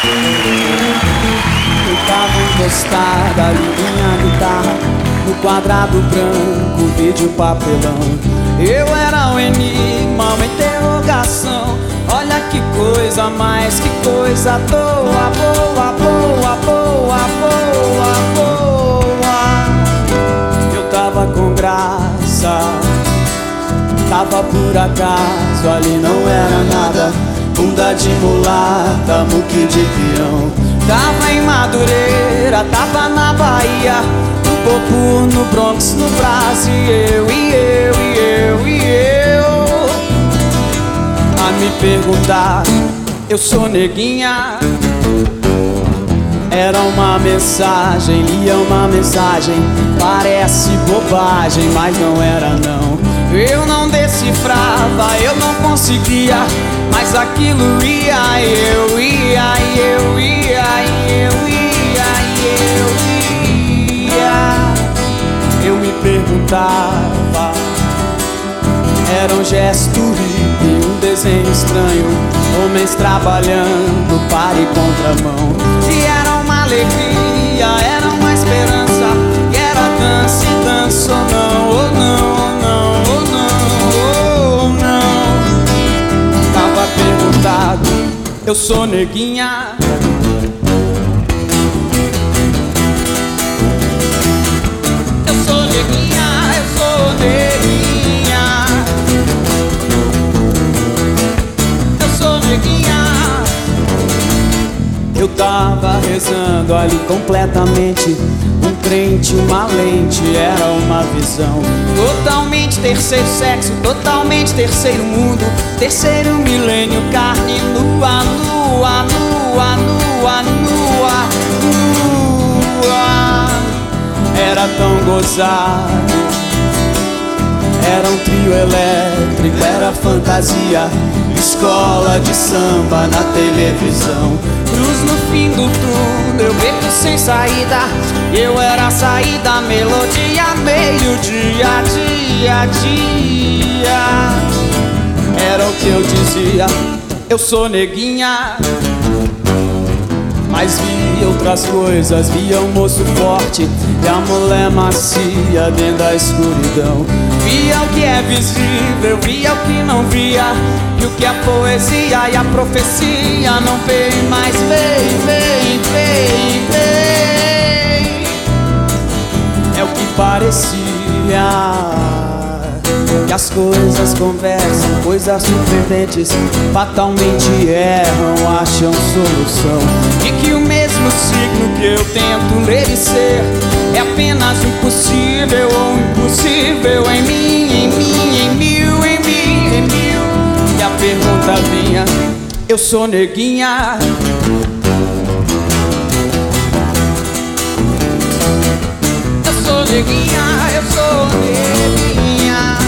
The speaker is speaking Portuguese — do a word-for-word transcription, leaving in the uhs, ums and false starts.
Eu tava encostada ali minha guitarra no quadrado branco, vídeo papelão. Eu era o enigma, uma interrogação. Olha que coisa mais, que coisa boa, boa, boa, boa, boa, boa. Eu tava com graça, tava por acaso, ali não era nada. Bunda de mulata, muque de peão. Tava em Madureira, tava na Bahia, no Popu, no Bronx, no Brasil. E eu, e eu, e eu, e eu a me perguntar, eu sou neguinha. Era uma mensagem, lia uma mensagem, parece bobagem, mas não era não. Eu não decifrava, eu não conseguia, mas aquilo ia, eu ia, eu ia, eu ia, eu ia. Eu me perguntava, era um gesto hippie, um desenho estranho, homens trabalhando, para e contramão. E era uma alegria, era uma esperança, e era dança e dança ou não, ou não, ou não, ou não, ou não. Tava perguntado, eu sou neguinha. Eu sou neguinha, eu sou neguinha. Eu sou neguinha. Eu tava rezando ali completamente, um crente, uma lente, era uma visão. Totalmente terceiro sexo, totalmente terceiro mundo, terceiro milênio, carne nua, nua, nua, nua, nua, nua. Era tão gozado, era um trio elétrico, era fantasia, escola de samba na televisão. Cruz no fim do túnel, beco sem saída, eu era a saída, melodia, meio-dia, dia, dia. Era o que eu dizia, eu sou neguinha. Mas vi outras coisas, via um moço forte e a mulher macia dentro da escuridão. Via o que é visível, via o que não via, e o que a poesia e a profecia não veio, mas vem, vem, vem, vem. É o que parecia, que as coisas conversam, coisas surpreendentes fatalmente erram, acham solução. E que o mesmo signo que eu tento ler e ser é apenas impossível ou impossível em mim, em mim, em mil, em mim, em mil. E a pergunta vinha, eu sou neguinha. Eu sou neguinha, eu sou neguinha.